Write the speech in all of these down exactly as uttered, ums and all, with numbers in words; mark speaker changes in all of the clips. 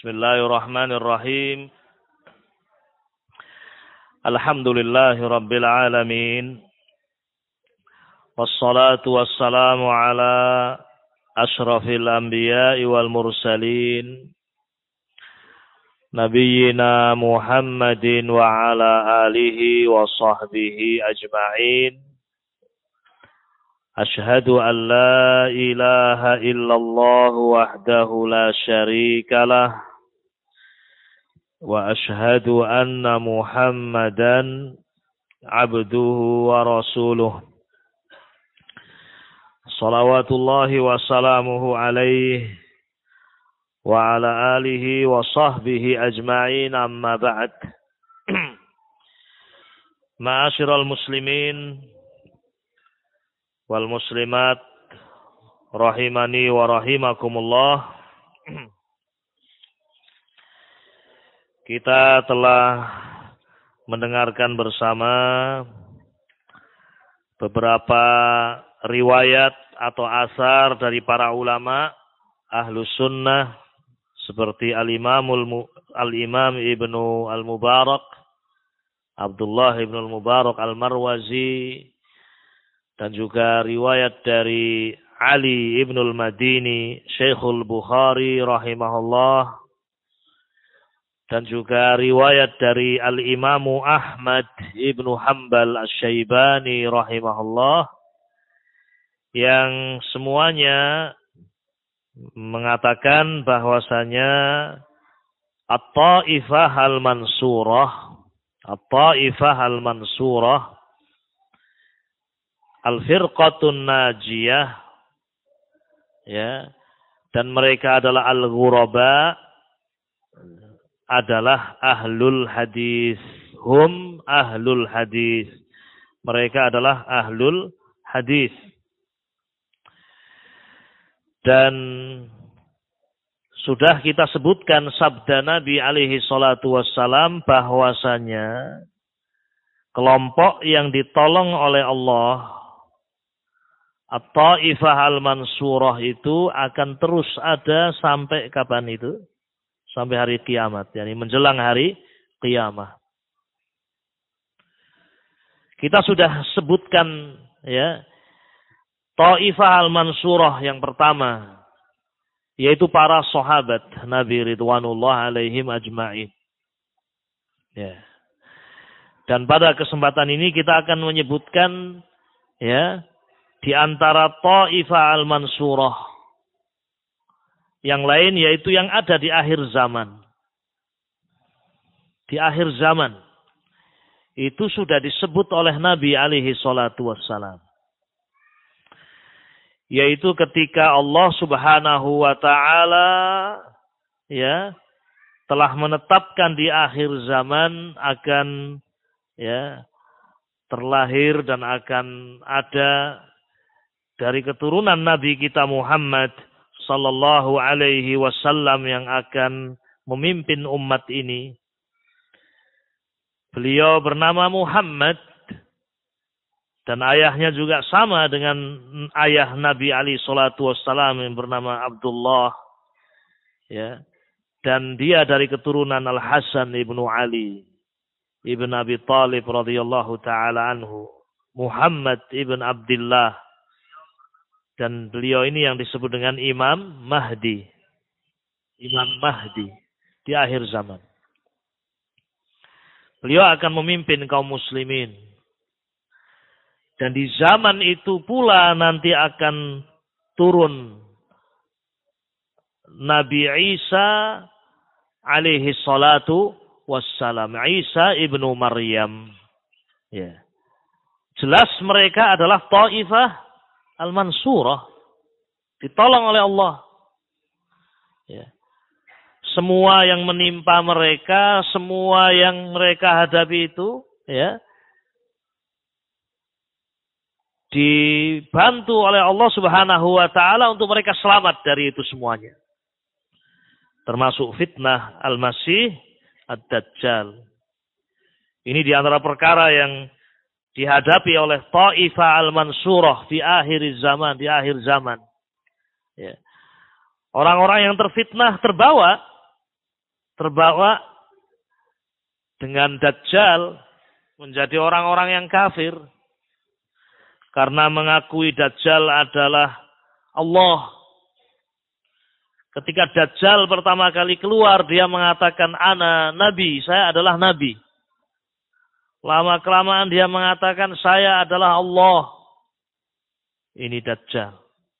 Speaker 1: Bismillahirrahmanirrahim. Alhamdulillahi rabbil alamin. Wassalatu wassalamu ala asyrafil anbiya'i wal mursalin. Nabiyyina Muhammadin wa ala alihi wa sahbihi ajma'in. Ashhadu an la ilaha illallah wahdahu la syarika lah. Wa ashhadu anna Muhammadan abduhu wa rasuluh. Salawatullahi wa salamuhu alaihi wa ala alihi wa sahbihi ajma'in, amma ba'd. Ma'asyiral muslimin wal muslimat rahimani wa rahimakumullah. Kita telah mendengarkan bersama beberapa riwayat atau asar dari para ulama Ahlus Sunnah seperti Al-Imamul Al-Imam Ibnu Al-Mubarak, Abdullah Ibnu Al-Mubarak Al-Marwazi, dan juga riwayat dari Ali Ibnu Al-Madini, Syekhul Bukhari rahimahullah, dan juga riwayat dari Al-Imamu Ahmad Ibnu Hanbal Asy-Syaibani rahimahullah, yang semuanya mengatakan bahwasanya At-Taifah Al-Mansurah, At-Taifah Al-Mansurah, Al-Firqatun Najiyah, ya, dan mereka adalah Al-Ghuraba, adalah ahlul hadis. Hum ahlul hadis. Mereka adalah ahlul hadis. Dan sudah kita sebutkan sabda Nabi alaihi salatu wassalam bahwasanya kelompok yang ditolong oleh Allah, At-Taifah Al-Mansurah, itu akan terus ada sampai kapan itu? Sampai hari kiamat, yakni menjelang hari kiamat. Kita sudah sebutkan, ya, Taifah Al-Mansurah yang pertama, yaitu para sahabat Nabi ridwanullah alaihim ajma'in. Ya. Dan pada kesempatan ini kita akan menyebutkan, ya, di antara Taifah Al-Mansurah yang lain, yaitu yang ada di akhir zaman. Di akhir zaman. Itu sudah disebut oleh Nabi alaihi salatu wassalam. Yaitu ketika Allah subhanahu wa ta'ala, ya, telah menetapkan di akhir zaman akan, ya, terlahir dan akan ada dari keturunan Nabi kita Muhammad sallallahu alaihi wasallam yang akan memimpin umat ini. Beliau bernama Muhammad dan ayahnya juga sama dengan ayah Nabi alaihi salatu wassalam yang bernama Abdullah, ya. Dan dia dari keturunan Al-Hasan ibnu Ali ibn Abi Talib radhiyallahu taala anhu, Muhammad ibn Abdullah. Dan beliau ini yang disebut dengan Imam Mahdi. Imam Mahdi di akhir zaman. Beliau akan memimpin kaum muslimin. Dan di zaman itu pula nanti akan turun Nabi Isa alaihi salatu wassalam. Isa ibnu Maryam. Ya. Jelas mereka adalah Taifah Al-Mansurah, ditolong oleh Allah. Ya. Semua yang menimpa mereka, semua yang mereka hadapi itu, ya, dibantu oleh Allah subhanahu wa ta'ala untuk mereka selamat dari itu semuanya. Termasuk fitnah Al-Masih Ad-Dajjal. Ini di antara perkara yang dihadapi oleh Taifah Al-Mansurah di akhir zaman, di akhir zaman. Ya. Orang-orang yang terfitnah terbawa terbawa dengan Dajjal menjadi orang-orang yang kafir karena mengakui Dajjal adalah Allah. Ketika Dajjal pertama kali keluar, dia mengatakan, ana nabi, saya adalah nabi. Lama-kelamaan dia mengatakan, saya adalah Allah. Ini Dajjal.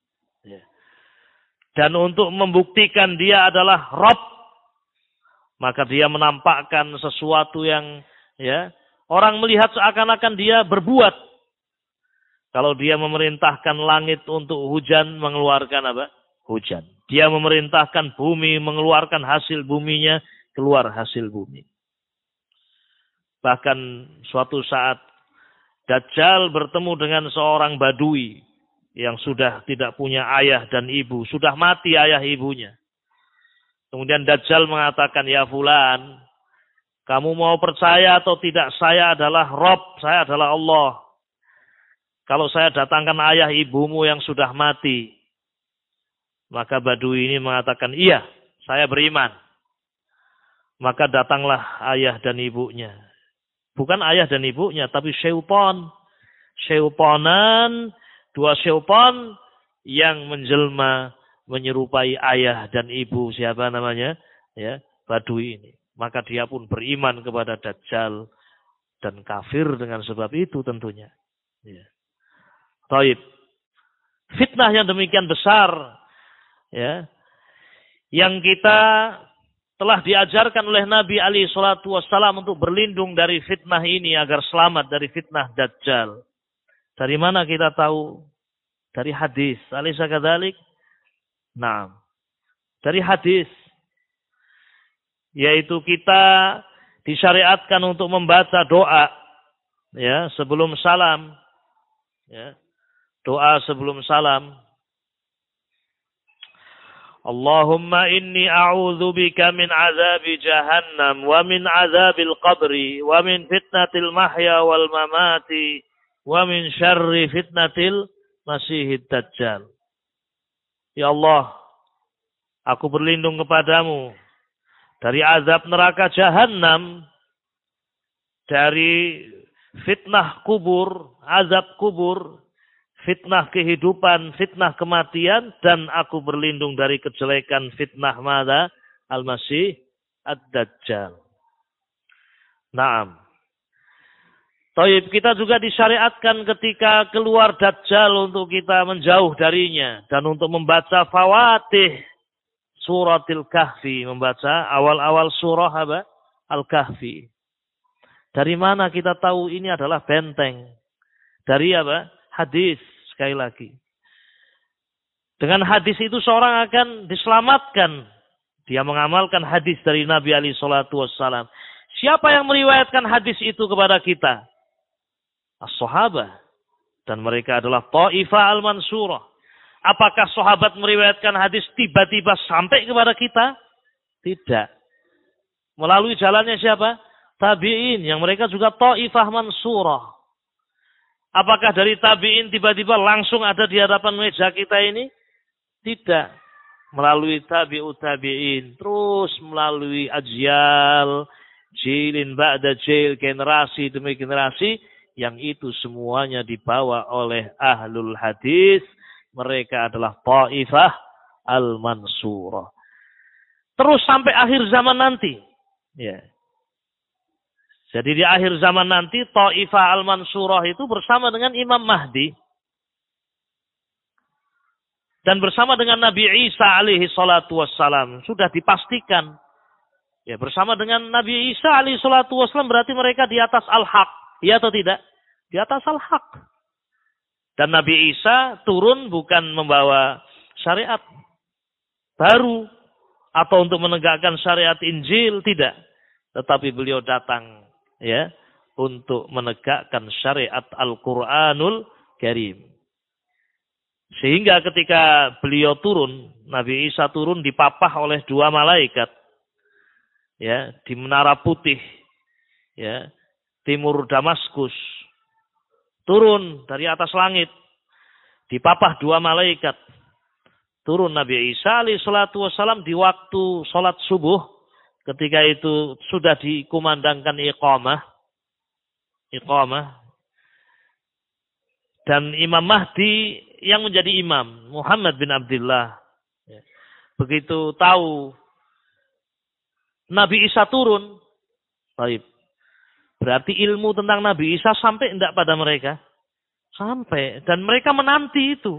Speaker 1: Dan untuk membuktikan dia adalah Rabb, maka dia menampakkan sesuatu yang ya orang melihat seakan-akan dia berbuat. Kalau dia memerintahkan langit untuk hujan, mengeluarkan apa? Hujan. Dia memerintahkan bumi, mengeluarkan hasil buminya, keluar hasil bumi. Bahkan suatu saat Dajjal bertemu dengan seorang badui yang sudah tidak punya ayah dan ibu. Sudah mati ayah ibunya. Kemudian Dajjal mengatakan, ya fulan, kamu mau percaya atau tidak, saya adalah Rabb, saya adalah Allah. Kalau saya datangkan ayah ibumu yang sudah mati, maka badui ini mengatakan, iya, saya beriman. Maka datanglah ayah dan ibunya. Bukan ayah dan ibunya, tapi syaitan. Syaitanan, dua syaitan yang menjelma menyerupai ayah dan ibu. Siapa namanya? Ya, badui ini. Maka dia pun beriman kepada Dajjal dan kafir dengan sebab itu tentunya. Ya. Taib. Fitnah yang demikian besar, ya, yang kita telah diajarkan oleh Nabi alaihi salatu wassalam untuk berlindung dari fitnah ini agar selamat dari fitnah Dajjal. Dari mana kita tahu? Dari hadis. Alaysa kadzalik? Nah, dari hadis, yaitu kita disyariatkan untuk membaca doa, ya, sebelum salam, ya, doa sebelum salam. Allahumma inni a'udzu bika min azabi jahannam wa min azabil qabri wa min fitnatil mahya wal mamati wa min syarri fitnatil masihid dajjal. Ya Allah, aku berlindung kepadamu dari azab neraka jahannam, dari fitnah kubur, azab kubur, fitnah kehidupan, fitnah kematian, dan aku berlindung dari kejelekan fitnah mada al-masih ad-dajjal. Naam. Taib, kita juga disyariatkan ketika keluar Dajjal untuk kita menjauh darinya dan untuk membaca fawatih suratil kahfi, membaca awal-awal surah apa? Al-Kahfi. Dari mana kita tahu ini adalah benteng? Dari apa? Hadis, sekali lagi. Dengan hadis itu seorang akan diselamatkan. Dia mengamalkan hadis dari Nabi alaihi salatu wassalam. Siapa yang meriwayatkan hadis itu kepada kita? As-sahabah. Dan mereka adalah Ta'ifah al-Mansurah. Apakah sahabat meriwayatkan hadis tiba-tiba sampai kepada kita? Tidak. Melalui jalannya siapa? Tabi'in. Yang mereka juga Ta'ifah Mansurah. Apakah dari tabi'in tiba-tiba langsung ada di hadapan meja kita ini? Tidak. Melalui tabi'ut tabi'in. Terus melalui ajyal, jilin ba'da jil, generasi demi generasi. Yang itu semuanya dibawa oleh ahlul hadis. Mereka adalah Ta'ifah al-Mansurah. Terus sampai akhir zaman nanti. Ya. Jadi di akhir zaman nanti Ta'ifah al-Mansurah itu bersama dengan Imam Mahdi. Dan bersama dengan Nabi Isa alaihi salatu wassalam. Sudah dipastikan. Ya, bersama dengan Nabi Isa alaihi salatu wassalam berarti mereka di atas al-haq. Ya atau tidak? Di atas al-haq. Dan Nabi Isa turun bukan membawa syariat baru. Atau untuk menegakkan syariat Injil. Tidak. Tetapi beliau datang, ya, untuk menegakkan syariat Al-Quranul Karim. Sehingga ketika beliau turun, Nabi Isa turun dipapah oleh dua malaikat, ya, di Menara Putih, ya, timur Damaskus. Turun dari atas langit, dipapah dua malaikat. Turun Nabi Isa alaihi salatu wassalam di waktu sholat subuh, ketika itu sudah dikumandangkan iqamah, iqamah, dan Imam Mahdi yang menjadi imam, Muhammad bin Abdullah, begitu tahu Nabi Isa turun, baik. Berarti ilmu tentang Nabi Isa sampai tidak pada mereka? Sampai. Dan mereka menanti itu.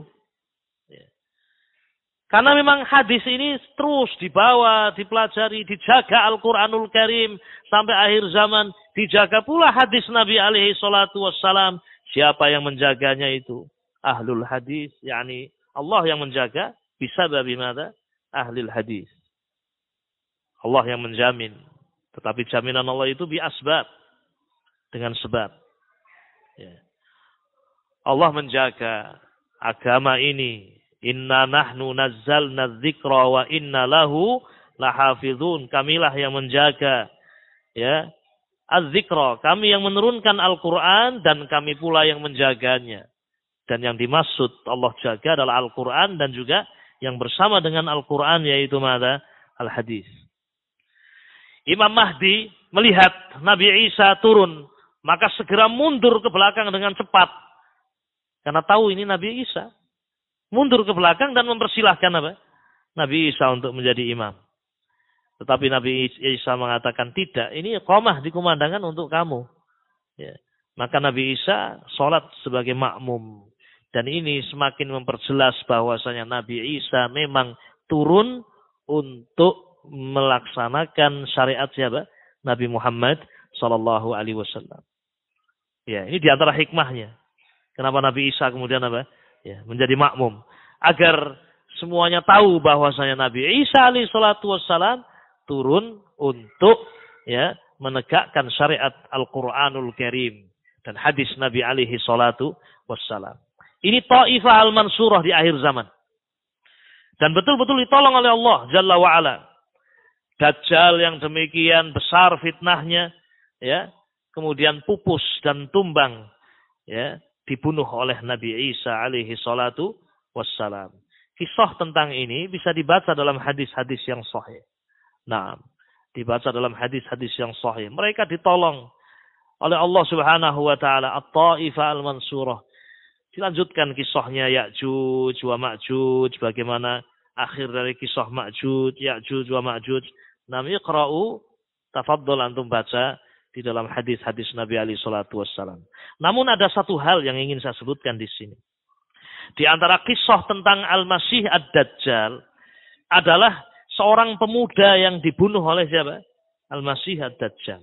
Speaker 1: Karena memang hadis ini terus dibawa, dipelajari, dijaga Al-Quranul Karim sampai akhir zaman. Dijaga pula hadis Nabi alaihi salatu wassalam. Siapa yang menjaganya itu? Ahlul hadis. Yani Allah yang menjaga. Bisa babi mata? Ahlul hadis. Allah yang menjamin. Tetapi jaminan Allah itu bi asbab. Dengan sebab. Ya. Allah menjaga agama ini. Inna nahnu nazzalna dzikra wa inna lahu lahafizun. Kamilah yang menjaga. Ya. Az-dzikra. Kami yang menurunkan Al-Quran dan kami pula yang menjaganya. Dan yang dimaksud Allah jaga adalah Al-Quran dan juga yang bersama dengan Al-Quran yaitu mana? Al-Hadis. Imam Mahdi melihat Nabi Isa turun. Maka segera mundur ke belakang dengan cepat. Karena tahu ini Nabi Isa. Mundur ke belakang dan mempersilahkan apa? Nabi Isa untuk menjadi imam. Tetapi Nabi Isa mengatakan tidak. Ini iqamah dikumandangkan untuk kamu. Ya. Maka Nabi Isa sholat sebagai makmum. Dan ini semakin memperjelas bahwasanya Nabi Isa memang turun untuk melaksanakan syariat siapa? Nabi Muhammad sallallahu alaihi wasallam. Ya, ini diantara hikmahnya. Kenapa Nabi Isa kemudian apa? Ya, menjadi makmum. Agar semuanya tahu bahwasanya Nabi Isa alaihi salatu wassalam turun untuk ya menegakkan syariat Al-Quranul Karim dan hadis Nabi alaihi salatu wassalam. Ini Taifah al-Mansurah di akhir zaman. Dan betul-betul ditolong oleh Allah Jalla wa'ala. Dajjal yang demikian besar fitnahnya, ya, kemudian pupus dan tumbang, ya, dibunuh oleh Nabi Isa alaihi salatu wassalam. Kisah tentang ini bisa dibaca dalam hadis-hadis yang sahih. Nah, dibaca dalam hadis-hadis yang sahih. Mereka ditolong oleh Allah Subhanahu wa taala, At-Taifah al-Mansurah. Dilanjutkan kisahnya Ya'juj wa Ma'juj, bagaimana akhir dari kisah Ma'juj, Ya'juj wa Ma'juj. Nam iqra'u, tafaddal antum baca di dalam hadis-hadis Nabi alaihi salatu wassalam. Namun ada satu hal yang ingin saya sebutkan di sini. Di antara kisah tentang Al-Masih Ad-Dajjal adalah seorang pemuda yang dibunuh oleh siapa? Al-Masih Ad-Dajjal.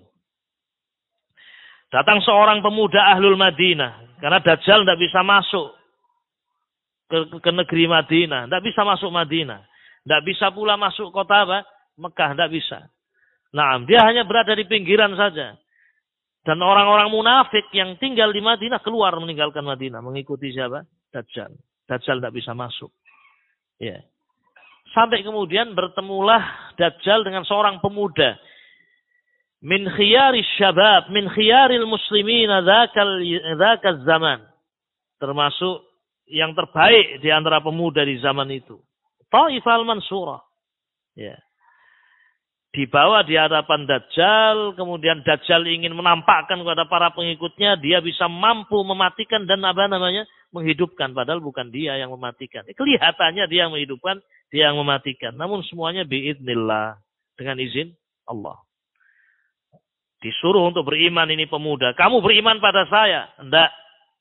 Speaker 1: Datang seorang pemuda Ahlul Madinah. Karena Dajjal tidak bisa masuk ke, ke negeri Madinah. Tidak bisa masuk Madinah. Tidak bisa pula masuk kota apa? Mekah. Tidak bisa. Nah, dia hanya berada di pinggiran saja. Dan orang-orang munafik yang tinggal di Madinah keluar meninggalkan Madinah. Mengikuti siapa? Dajjal. Dajjal tidak bisa masuk. Ya. Sampai kemudian bertemulah Dajjal dengan seorang pemuda. Min khiyari syabab, min khiyaril muslimin dzakal zaman. Termasuk yang terbaik di antara pemuda di zaman itu. Taifah al-Mansurah. Ya. Dibawa di hadapan Dajjal, kemudian Dajjal ingin menampakkan kepada para pengikutnya dia bisa mampu mematikan dan apa namanya? Menghidupkan, padahal bukan dia yang mematikan. Kelihatannya dia yang menghidupkan, dia yang mematikan. Namun semuanya biidznillah, dengan izin Allah. Disuruh untuk beriman ini pemuda. Kamu beriman pada saya? Enggak.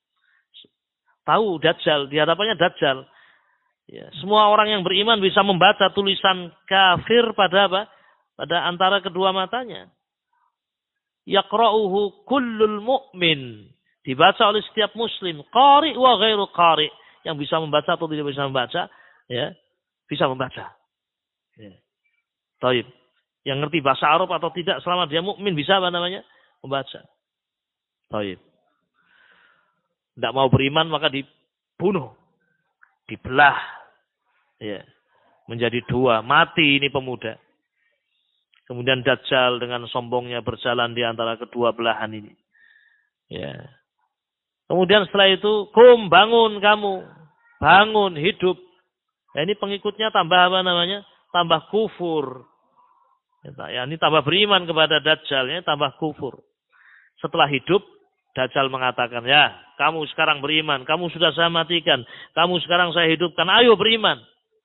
Speaker 1: Tahu Dajjal, di hadapannya Dajjal. Ya, semua orang yang beriman bisa membaca tulisan kafir pada apa? Pada antara kedua matanya. Yaqra'uhu kullul mu'min. Dibaca oleh setiap muslim. Qari wa ghairu qari. Yang bisa membaca atau tidak bisa membaca. Ya, bisa membaca. Ya. Taib. Yang ngerti bahasa Arab atau tidak selama dia mukmin bisa apa namanya? Membaca. Taib. Tidak mau beriman maka dibunuh. Dibelah. Ya. Menjadi dua. Mati ini pemuda. Kemudian Dajjal dengan sombongnya berjalan di antara kedua belahan ini. Ya. Kemudian setelah itu, kum, bangun kamu. Bangun, hidup. Nah, ini pengikutnya tambah apa namanya? Tambah kufur. Ya, ini tambah beriman kepada Dajjal, ya, tambah kufur. Setelah hidup, Dajjal mengatakan, ya, kamu sekarang beriman, kamu sudah saya matikan, kamu sekarang saya hidupkan, ayo beriman.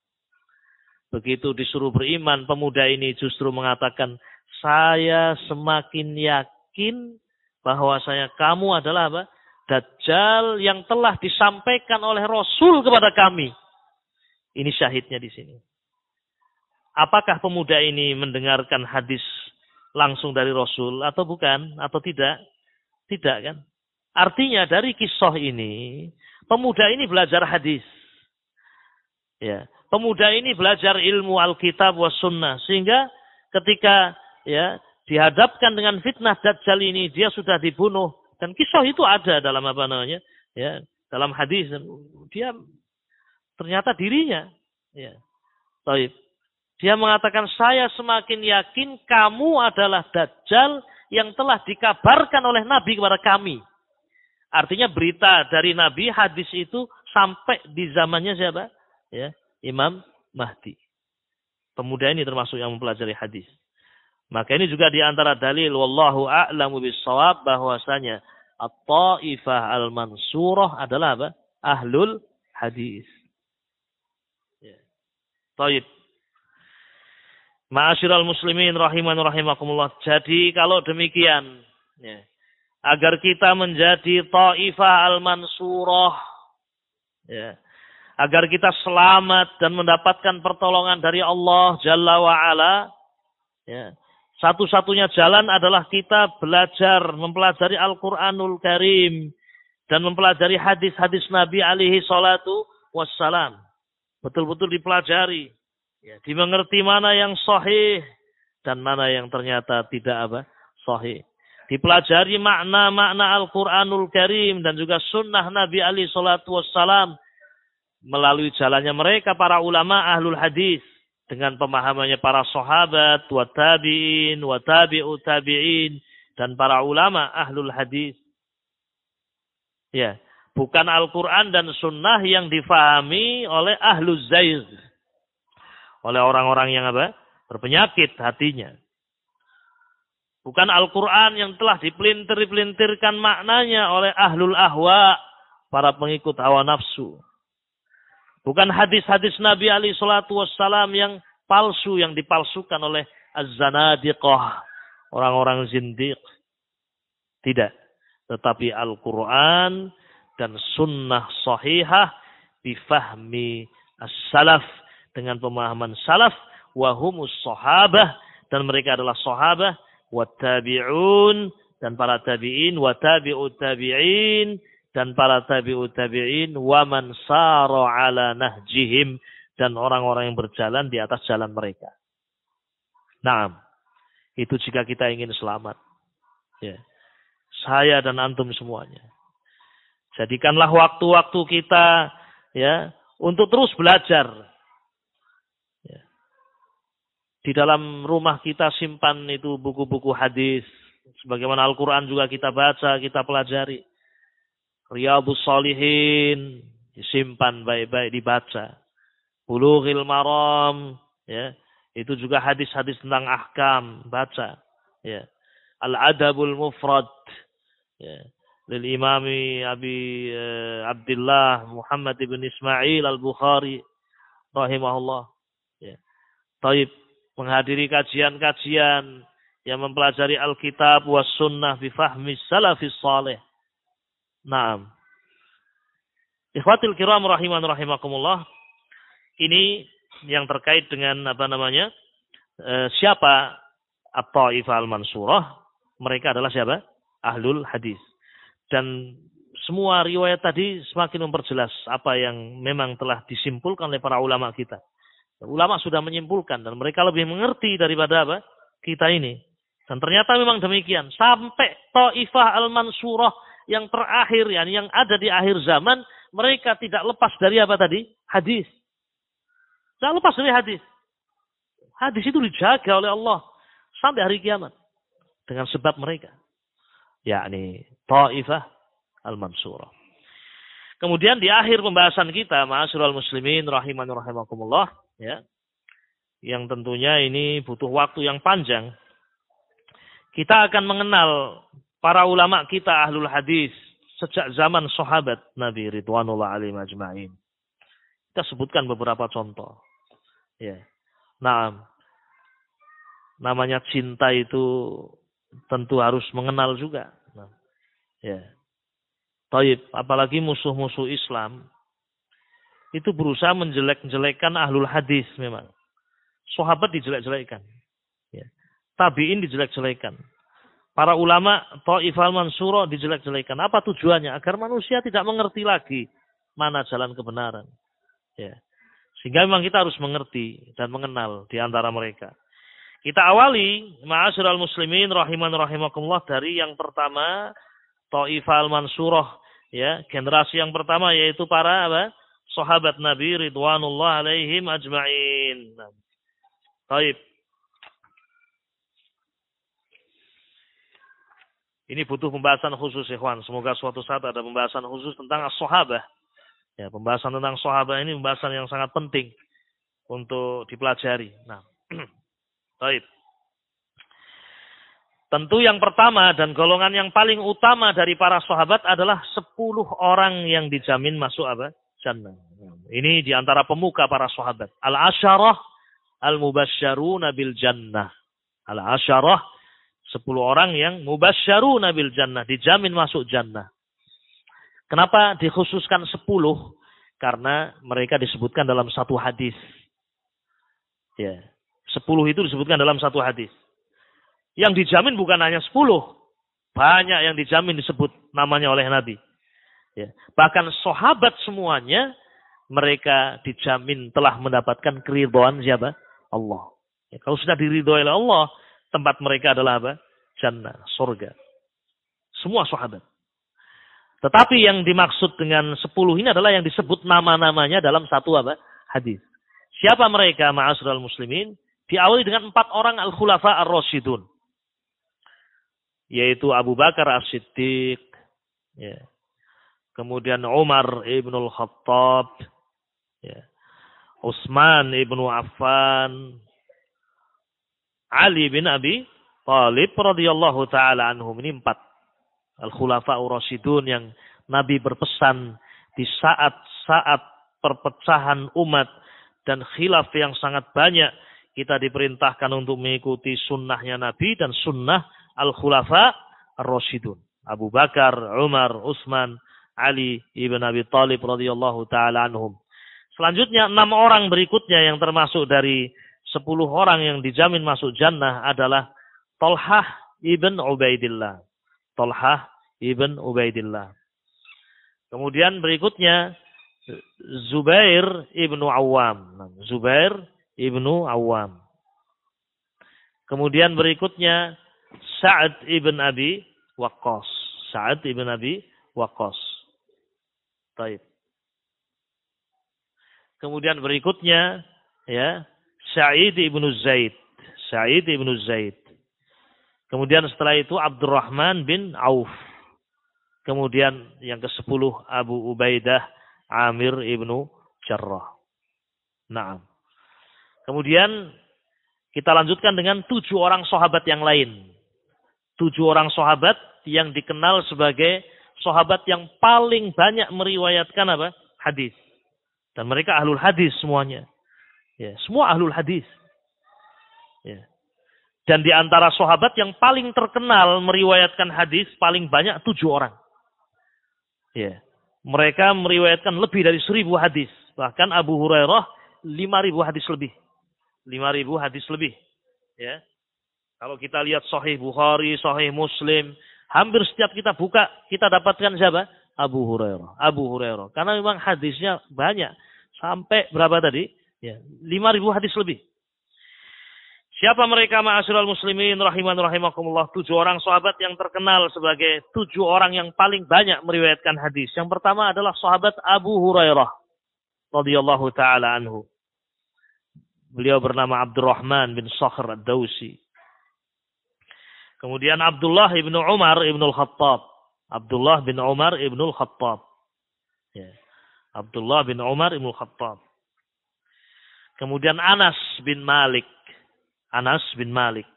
Speaker 1: Begitu disuruh beriman, pemuda ini justru mengatakan, saya semakin yakin bahwasanya kamu adalah apa? Dajjal yang telah disampaikan oleh Rasul kepada kami. Ini syahidnya di sini. Apakah pemuda ini mendengarkan hadis langsung dari Rasul atau bukan? Atau tidak? Tidak kan? Artinya dari kisah ini, pemuda ini belajar hadis. Ya, pemuda ini belajar ilmu Alkitab was sunnah. Sehingga ketika ya dihadapkan dengan fitnah Dajjal ini, dia sudah dibunuh. Dan kisah itu ada dalam apa namanya? Ya, dalam hadis. Dia ternyata dirinya. Ya. Baik. Dia mengatakan, saya semakin yakin kamu adalah Dajjal yang telah dikabarkan oleh Nabi kepada kami. Artinya berita dari Nabi, hadis itu sampai di zamannya siapa? Ya, Imam Mahdi. Pemuda ini termasuk yang mempelajari hadis. Maka ini juga di antara dalil, wallahu a'lamu bis-shawab, bahwasanya at-ta'ifah al-mansurah adalah apa? Ahlul hadis. Ya. Taib. Ma'asyiral muslimin rahiman rahimakumullah. Jadi kalau demikian, ya, agar kita menjadi ta'ifah al-mansurah, ya, agar kita selamat dan mendapatkan pertolongan dari Allah Jalla wa'ala, ya, satu-satunya jalan adalah kita belajar, mempelajari Al-Quranul Karim, dan mempelajari hadis-hadis Nabi alaihi salatu wassalam. Betul-betul dipelajari. Ya, dimengerti mana yang sahih dan mana yang ternyata tidak apa sahih. Dipelajari makna-makna Al-Quranul Karim dan juga sunnah Nabi alaihi salatu wassalam melalui jalannya mereka para ulama ahlul hadis dengan pemahamannya para sahabat, wa tabi'in, wa tabi'u tabi'in dan para ulama ahlul hadis. Ya, bukan Al-Quran dan sunnah yang difahami oleh ahlul zaygh. Oleh orang-orang yang apa? Berpenyakit hatinya. Bukan Al-Quran yang telah dipelintir-pelintirkan maknanya oleh ahlul ahwa, para pengikut hawa nafsu. Bukan hadis-hadis Nabi alaihi salatu wassalam yang palsu, yang dipalsukan oleh az-zanadiqah, orang-orang zindiq. Tidak. Tetapi Al-Quran dan sunnah sahihah bifahmi as-salaf, dengan pemahaman salaf, wahumus sahabah, dan mereka adalah sahabah, wattabi'un, dan para tabi'in, wattabi'ut tabi'in, dan para tabi'ut tabi'in, waman sara ala nahjihim, dan orang-orang yang berjalan di atas jalan mereka. Naam, itu jika kita ingin selamat. Ya. Saya dan antum semuanya. Jadikanlah waktu-waktu kita ya untuk terus belajar. Di dalam rumah kita simpan itu buku-buku hadis. Sebagaimana Al-Quran juga kita baca, kita pelajari. Riyadhus Shalihin disimpan baik-baik, dibaca. Bulughil Maram, ya, itu juga hadis-hadis tentang ahkam, baca. Ya. Al-Adabul Mufrad, ya, lil Imami Abi uh, Abdullah Muhammad ibn Ismail Al-Bukhari rahimahullah. Ya. Taib. Menghadiri kajian-kajian yang mempelajari Alkitab was sunnah bifahmi salafis salih. Naam. Ikhwatil kiram rahiman rahimakumullah. Ini yang terkait dengan apa namanya? E, siapa at-ta'ifah al-mansurah? Mereka adalah siapa? Ahlul hadis. Dan semua riwayat tadi semakin memperjelas apa yang memang telah disimpulkan oleh para ulama kita. Ulama sudah menyimpulkan dan mereka lebih mengerti daripada apa? Kita ini. Dan ternyata memang demikian. Sampai Ta'ifah al-Mansurah yang terakhir, yani yang ada di akhir zaman, mereka tidak lepas dari apa tadi? Hadis. Tidak lepas dari hadis. Hadis itu dijaga oleh Allah sampai hari kiamat. Dengan sebab mereka. Yakni Ta'ifah al-Mansurah. Kemudian di akhir pembahasan kita, ma'asyiral muslimin rahiman rahimakumullah, ya. yang tentunya ini butuh waktu yang panjang. Kita akan mengenal para ulama kita ahlul hadis sejak zaman sahabat Nabi ridwanullah alaihim ajma'in. Kita sebutkan beberapa contoh. Ya. Nah, namanya cinta itu tentu harus mengenal juga. Nah, ya. Taib, apalagi musuh-musuh Islam itu berusaha menjelek-jelekkan ahlul hadis memang. Sahabat dijelek-jelekkan. Ya. Tabi'in dijelek-jelekkan. Para ulama Thaifah al-Mansurah dijelek-jelekkan. Apa tujuannya? Agar manusia tidak mengerti lagi mana jalan kebenaran. Ya. Sehingga memang kita harus mengerti dan mengenal di antara mereka. Kita awali ma'asyiral muslimin rahiman rahimakumullah dari yang pertama Thaifah al-Mansurah, ya, generasi yang pertama yaitu para apa? Sahabat Nabi ridwanullah alaihim ajma'in. Taib. Ini butuh pembahasan khusus, ikhwan. Semoga suatu saat ada pembahasan khusus tentang as-sahabah. Ya, pembahasan tentang sahabah ini pembahasan yang sangat penting untuk dipelajari. Nah, baik. Tentu yang pertama dan golongan yang paling utama dari para sahabat adalah sepuluh orang yang dijamin masuk apa? Jannah. Ini di antara pemuka para sahabat. Al-asyarah al-mubasysyaruna bil jannah. Al-asyarah sepuluh orang yang mubasysyaruna bil jannah, dijamin masuk jannah. Kenapa dikhususkan sepuluh? Karena mereka disebutkan dalam satu hadis. Ya, sepuluh itu disebutkan dalam satu hadis. Yang dijamin bukan hanya sepuluh. Banyak yang dijamin disebut namanya oleh Nabi. Ya. Bahkan sahabat semuanya, mereka dijamin telah mendapatkan keridhaan siapa? Allah. Ya, kalau sudah diridhoi oleh Allah, tempat mereka adalah apa? Jannah, surga. Semua sahabat. Tetapi yang dimaksud dengan sepuluh ini adalah yang disebut nama-namanya dalam satu apa? Hadis. Siapa mereka, ma'asyiral muslimin? Diawali dengan empat orang al-khulafa ar-rasyidun. Yaitu Abu Bakar as-Siddiq. Ya. Kemudian Umar ibnul Khattab. Ya. Utsman ibnu Affan. Ali bin Abi Thalib radhiyallahu taala anhum. Ini empat al-khulafa'ur rasyidun yang Nabi berpesan di saat-saat perpecahan umat dan khilaf yang sangat banyak, kita diperintahkan untuk mengikuti sunnahnya Nabi dan sunnah al-khulafa' ar-rasyidun. Abu Bakar, Umar, Utsman, Ali ibn Abi Thalib radhiyallahu taala anhum. Selanjutnya enam orang berikutnya yang termasuk dari sepuluh orang yang dijamin masuk jannah adalah Thalhah ibn Ubaidillah. Thalhah ibn Ubaidillah. Kemudian berikutnya Zubair ibnu Awam. Zubair ibnu Awam. Kemudian berikutnya Sa'ad ibn Abi Waqqas. Sa'ad ibn Abi Waqqas. Baik. Kemudian berikutnya ya Sa'id ibnu Zaid. Sa'id ibnu Zaid. Kemudian setelah itu Abdurrahman bin Auf. Kemudian yang kesepuluh Abu Ubaidah Amir ibnu Jarrah. Naam. Kemudian kita lanjutkan dengan tujuh orang sahabat yang lain. Tujuh orang sahabat yang dikenal sebagai sahabat yang paling banyak meriwayatkan apa? Hadis. Dan mereka ahlul hadis semuanya. Ya, semua ahlul hadis. Ya. Dan di antara sahabat yang paling terkenal meriwayatkan hadis paling banyak tujuh orang. Ya. Mereka meriwayatkan lebih dari seribu hadis. Bahkan Abu Hurairah lima ribu hadis lebih. Lima ribu hadis lebih. Ya. Kalau kita lihat Sahih Bukhari, Sahih Muslim, hampir setiap kita buka, kita dapatkan siapa? Abu Hurairah. Abu Hurairah. Karena memang hadisnya banyak. Sampai berapa tadi? Ya, lima ribu hadis lebih. Siapa mereka ma'asyiral muslimin rahiman rahimakumullah? Tujuh orang sahabat yang terkenal sebagai tujuh orang yang paling banyak meriwayatkan hadis. Yang pertama adalah sahabat Abu Hurairah radhiyallahu taala anhu. Beliau bernama Abdurrahman bin Sakhr ad-Dawsi. Kemudian Abdullah ibnu Umar ibnu al-Khattab. Abdullah bin Umar ibnu al-Khattab. Ya. Abdullah bin Umar ibnu al-Khattab. Kemudian Anas bin Malik. Anas bin Malik.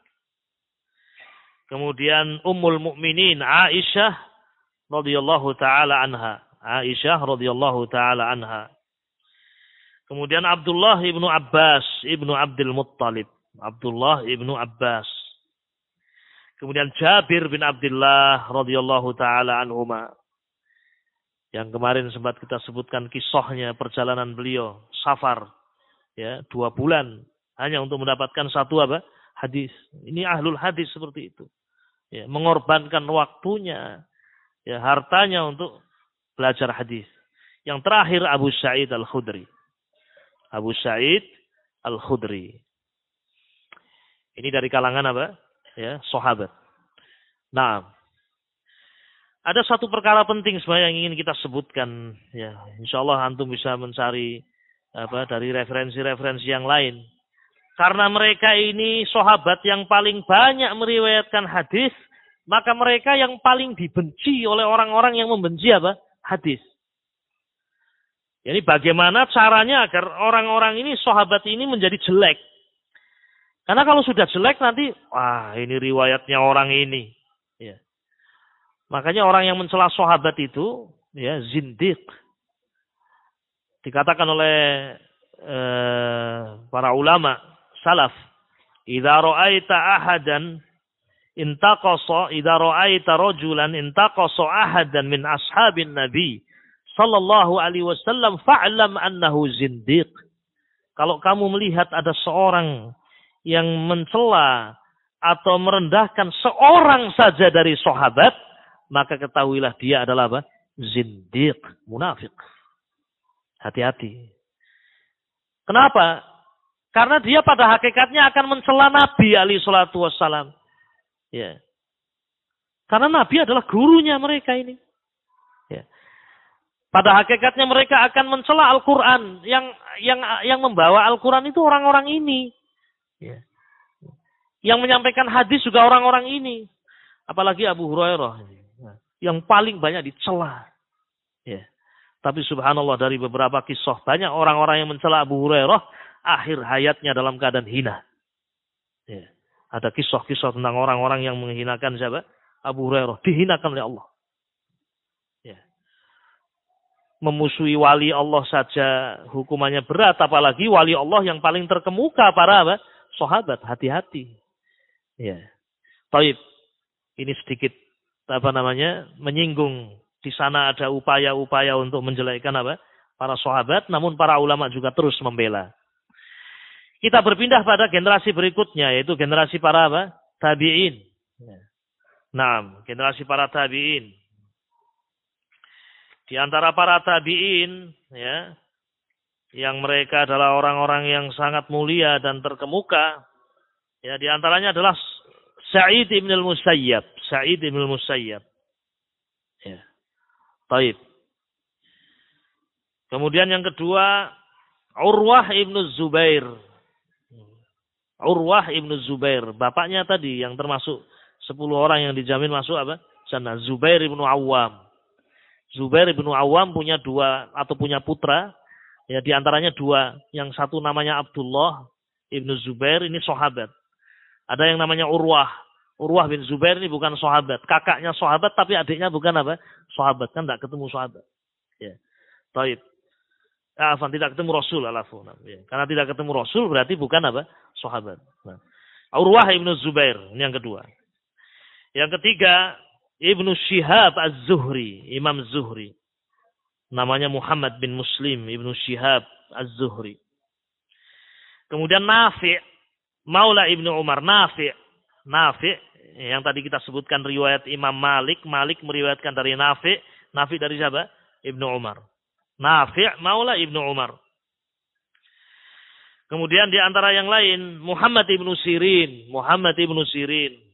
Speaker 1: Kemudian Ummul Mukminin Aisyah radhiyallahu taala anha. Aisyah radhiyallahu taala anha. Kemudian Abdullah ibnu Abbas ibnu Abdul Muttalib. Abdullah ibnu Abbas. Kemudian Jabir bin Abdullah radhiyallahu taala anhuma. Yang kemarin sempat kita sebutkan kisahnya perjalanan beliau safar ya dua bulan hanya untuk mendapatkan satu apa hadis. Ini ahlul hadis seperti itu. Ya, mengorbankan waktunya, ya hartanya untuk belajar hadis. Yang terakhir Abu Sa'id Al-Khudri. Abu Sa'id Al-Khudri. Ini dari kalangan apa? Ya, sahabat. Nah, ada satu perkara penting sebenarnya yang ingin kita sebutkan. Ya, insyaallah antum bisa mencari apa dari referensi-referensi yang lain. Karena mereka ini sahabat yang paling banyak meriwayatkan hadis, maka mereka yang paling dibenci oleh orang-orang yang membenci apa? Hadis. Jadi bagaimana caranya agar orang-orang ini, sahabat ini menjadi jelek. Karena kalau sudah jelek nanti, wah ini riwayatnya orang ini. Ya. Makanya orang yang mencela sahabat itu, ya zindiq. Dikatakan oleh eh, para ulama salaf, idza ra'aita ahadan intaqasa, idza ra'aita rajulan intaqasa ahadan min ashabin nabi sallallahu alaihi wasallam fa'lam annahu zindiq. Kalau kamu melihat ada seorang yang mencela atau merendahkan seorang saja dari sahabat, maka ketahuilah dia adalah apa? Zindiq, munafik. Hati-hati. Kenapa? Karena dia pada hakikatnya akan mencela Nabi alaihi salatu wassalam. Ya. Karena Nabi adalah gurunya mereka ini. Ya. Pada hakikatnya mereka akan mencela Al-Quran. Yang yang yang membawa Al-Quran itu orang-orang ini. Ya. Yang menyampaikan hadis juga orang-orang ini. Apalagi Abu Hurairah. Yang paling banyak dicela. Ya. Tapi subhanallah dari beberapa kisah banyak orang-orang yang mencela Abu Hurairah. Akhir hayatnya dalam keadaan hina. Ya. Ada kisah-kisah tentang orang-orang yang menghinakan siapa? Abu Hurairah. Dihinakan oleh Allah. Memusuhi wali Allah saja hukumannya berat, apalagi wali Allah yang paling terkemuka para apa? Sahabat. Hati-hati. Ya. Taib. Ini sedikit apa namanya? Menyinggung. Di sana ada upaya-upaya untuk menjelekkan apa? Para sahabat, namun para ulama juga terus membela. Kita berpindah pada generasi berikutnya, yaitu generasi para apa? Tabi'in. Nah, generasi para tabi'in. Di antara para tabi'in, ya, yang mereka adalah orang-orang yang sangat mulia dan terkemuka, ya, di antaranya adalah Sa'id ibn al-Musayyab. Sa'id ibn al-Musayyab. Ya. Taib. Kemudian yang kedua, Urwah ibn Zubair. Urwah ibn Zubair. Bapaknya tadi yang termasuk sepuluh orang yang dijamin masuk apa? Sana. Zubair ibn Awam. Zubair ibn Awam punya dua atau punya putra, ya di antaranya dua, yang satu namanya Abdullah ibn Zubair, ini sahabat. Ada yang namanya Urwah, Urwah bin Zubair ini bukan sahabat, kakaknya sahabat tapi adiknya bukan apa? Sahabat, kan tidak ketemu sahabat. Ya, taib. Ah, tidak ketemu Rasul, alafun. Ya. Karena tidak ketemu Rasul berarti bukan apa? Sahabat. Nah. Urwah ibn Zubair, ini yang kedua. Yang ketiga, Ibnu Syihab Az-Zuhri, Imam Zuhri. Namanya Muhammad bin Muslim, Ibnu Syihab Az-Zuhri. Kemudian Nafi', Maula Ibnu Umar. Nafi', Nafi' yang tadi kita sebutkan riwayat Imam Malik. Malik meriwayatkan dari Nafi'. Nafi' dari siapa? Ibnu Umar. Nafi', Maula Ibnu Umar. Kemudian di antara yang lain, Muhammad Ibnu Sirin. Muhammad Ibnu Sirin.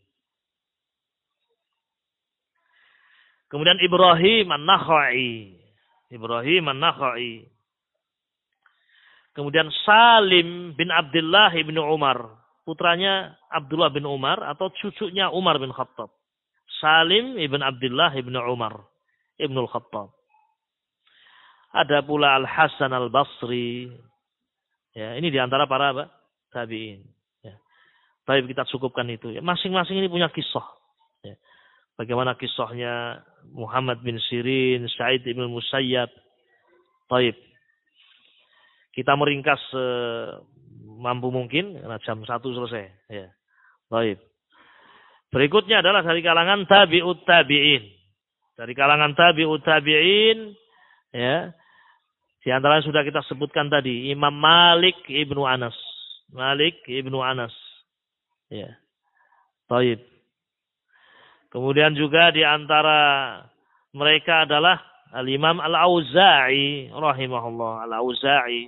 Speaker 1: Kemudian Ibrahim An-Nakhai. Ibrahim An-Nakhai. Kemudian Salim bin Abdullah bin Umar. Putranya Abdullah bin Umar atau cucunya Umar bin Khattab. Salim ibn Abdullah bin Umar ibn al-Khattab. Ada pula Al-Hasan Al-Basri. Ya, ini diantara para apa? Tabi'in. Ya. Baik, kita cukupkan itu. Ya, masing-masing ini punya kisah. Ya. Bagaimana kisahnya Muhammad bin Sirin, Sa'id ibn Musayyab. Baik. Kita meringkas uh, mampu mungkin, karena jam satu selesai. Ya. Baik. Berikutnya adalah dari kalangan tabi'ut tabi'in. Dari kalangan tabi'ut tabi'in, ya. Di antara sudah kita sebutkan tadi, Imam Malik ibnu Anas. Malik ibnu Anas. Ya. Taib. Kemudian juga di antara mereka adalah Al-Imam Al-Auza'i rahimahullah. Al-Auza'i.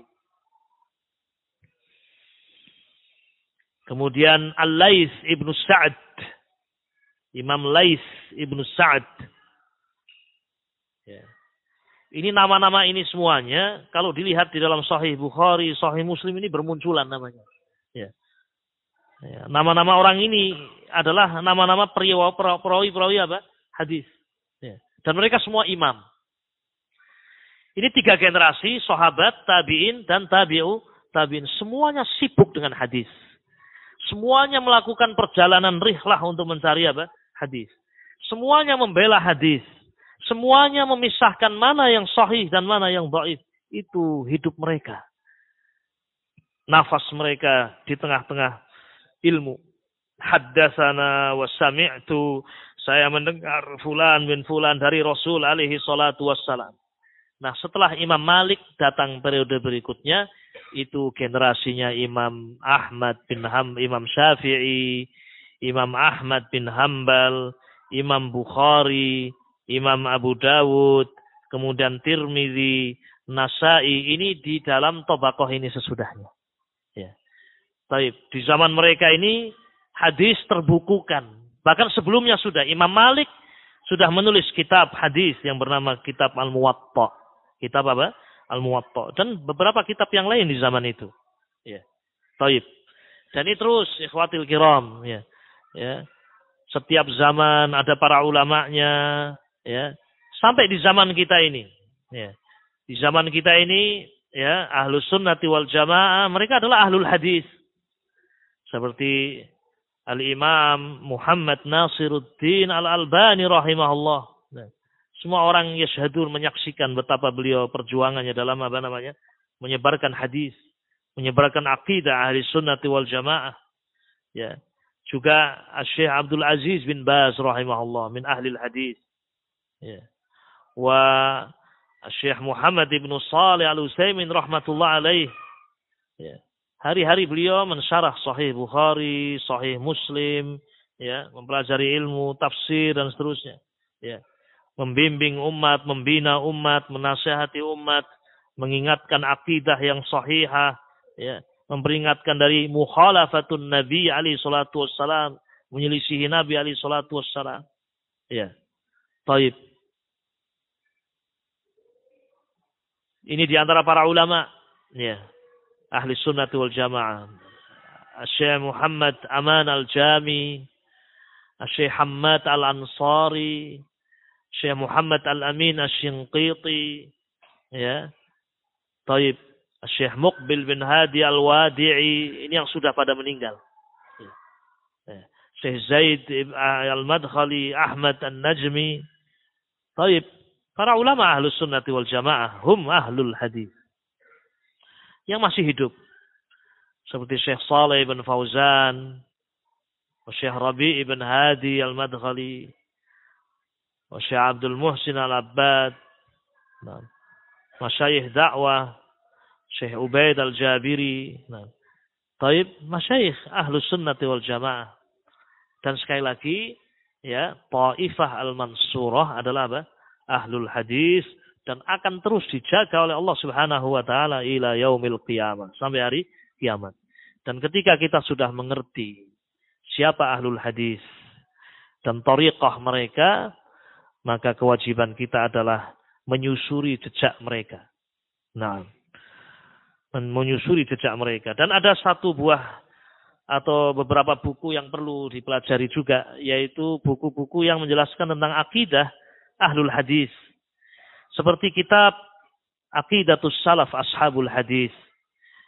Speaker 1: Kemudian Al-Laits ibnu Sa'ad. Imam Laits ibnu Sa'ad. Ya. Ini nama-nama ini semuanya, kalau dilihat di dalam Sahih Bukhari, Sahih Muslim ini bermunculan namanya. Ya. Ya. Nama-nama orang ini adalah nama-nama perawi-perawi apa? Hadis. Ya. Dan mereka semua imam. Ini tiga generasi, sahabat, tabi'in, dan tabi'u, tabi'in. Semuanya sibuk dengan hadis. Semuanya melakukan perjalanan rihlah untuk mencari apa? Hadis. Semuanya membela hadis. Semuanya memisahkan mana yang sahih dan mana yang dhaif. Itu hidup mereka. Nafas mereka di tengah-tengah ilmu. Haddatsana wa sami'tu. Saya mendengar fulan bin fulan dari Rasul alaihi salatu wassalam. Nah, setelah Imam Malik datang periode berikutnya, itu generasinya Imam Ahmad bin Ham, Imam Syafi'i, Imam Ahmad bin Hambal, Imam Bukhari, Imam Abu Dawud, kemudian Tirmidzi, Nasai, ini di dalam Tobaqoh ini sesudahnya. Ya. Baik, di zaman mereka ini hadis terbukukan. Bahkan sebelumnya sudah Imam Malik sudah menulis kitab hadis yang bernama Kitab Al-Muwatta. Kitab apa? Al-Muwatta. Dan beberapa kitab yang lain di zaman itu. Ya. Baik. Dan ini terus ikhwatil kiram, ya. Ya. Setiap zaman ada para ulamanya, ya, sampai di zaman kita ini, ya, di zaman kita ini, ya, ahlus sunnati wal jamaah, mereka adalah ahlul hadis, seperti Al-Imam Muhammad Nasiruddin Al-Albani rahimahullah. Nah, semua orang yashhadun menyaksikan betapa beliau perjuangannya dalam apa namanya, menyebarkan hadis, menyebarkan akidah ahli sunnati wal jamaah, ya. Juga Syekh Abdul Aziz bin Baz rahimahullah min ahli hadis. Ya. Wa Syekh Muhammad ibn Salih Al-Utsaimin rahmatullah alaih. Ya. Hari-hari beliau mensyarah Sahih Bukhari, Sahih Muslim, ya, mempelajari ilmu tafsir dan seterusnya. Ya. Membimbing umat, membina umat, menasihati umat, mengingatkan akidah yang sahihah, ya, memperingatkan dari mukhalafatun Nabi alaihi salatu wassalam, menyelisihi Nabi alaihi salatu wassalam. Ya. Baik. Ini di antara para ulama, ya, ahli sunnah wal jamaah. Syekh Muhammad Aman Al-Jami, Syekh Hamad Al-Ansari, Syekh Muhammad Al-Amin Asy-Shinqiti, ya. Taib. Syekh Muqbil bin Hadi Al-Wadi'i, ini yang sudah pada meninggal. Ya. Syekh Zaid Al-Madkhali, Ahmad An-Najmi. Taib. Para ulama ahlus sunnati wal jamaah, hum ahlul hadis. Yang masih hidup. Seperti Syekh Saleh ibn Fauzan, Syekh Rabi' ibn Hadi Al-Madkhali, Syekh Abdul Muhsin Al-Abbad, masyayikh dakwah, Syekh Ubaid Al-Jabiri. Taib, masyayikh ahlus sunnati wal jamaah. Dan sekali lagi, ya, Taifah Al-Mansurah adalah apa? Ahlul hadis, dan akan terus dijaga oleh Allah Subhanahu wa taala ila yaumil qiyamah, sampai hari kiamat. Dan ketika kita sudah mengerti siapa ahlul hadis dan thariqah mereka, maka kewajiban kita adalah menyusuri jejak mereka. Nah, menyusuri jejak mereka. Dan ada satu buah atau beberapa buku yang perlu dipelajari juga, yaitu buku-buku yang menjelaskan tentang akidah ahlul hadis. Seperti kitab Aqidatus Salaf Ashabul Hadis.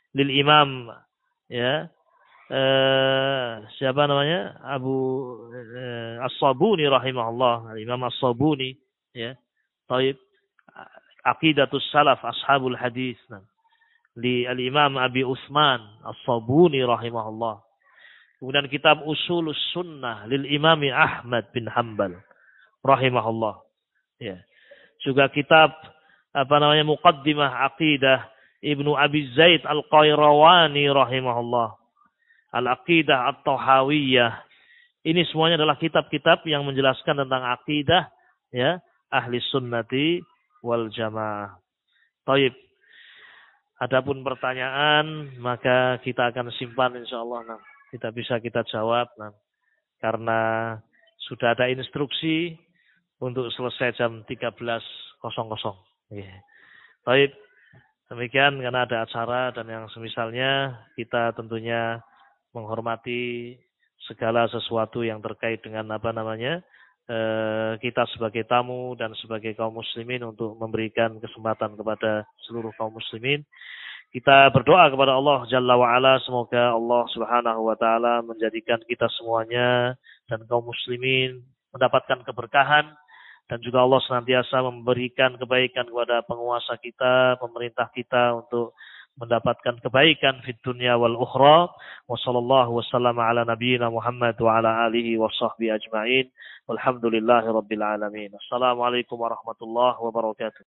Speaker 1: lil Imam ya eh, siapa namanya Abu eh, As-Sabuni rahimahullah, Imam As-Sabuni ya. Taib Aqidatus Salaf Ashabul Hadis nah. Li al-Imam Abi Utsman As-Sabuni rahimahullah. Kemudian kitab Ushulus Sunnah lil Imam Ahmad bin Hanbal rahimahullah. Ya. Juga kitab apa namanya Muqaddimah Aqidah Ibnu Abi Zaid Al-Qayrawani rahimahullah. Al-Aqidah At-Tahawiyah. Ini semuanya adalah kitab-kitab yang menjelaskan tentang akidah ya, ahli sunnati wal jamaah. Taib. Adapun pertanyaan maka kita akan simpan insyaallah nah. Kita bisa kita jawab nah. Karena sudah ada instruksi untuk selesai jam tiga belas. Yeah. Baik, demikian karena ada acara dan yang semisalnya kita tentunya menghormati segala sesuatu yang terkait dengan apa namanya eh, kita sebagai tamu dan sebagai kaum muslimin untuk memberikan kesempatan kepada seluruh kaum muslimin. Kita berdoa kepada Allah Jalla wa'ala semoga Allah Subhanahu wa ta'ala menjadikan kita semuanya dan kaum muslimin mendapatkan keberkahan. Dan juga Allah senantiasa memberikan kebaikan kepada penguasa kita, pemerintah kita untuk mendapatkan kebaikan fid dunya wal ukhra. Wa sallallahu wasallam ala nabiyyina Muhammad wa ala alihi wa sahbihi ajma'in. Walhamdulillahi rabbil alamin. Assalamualaikum warahmatullahi wabarakatuh.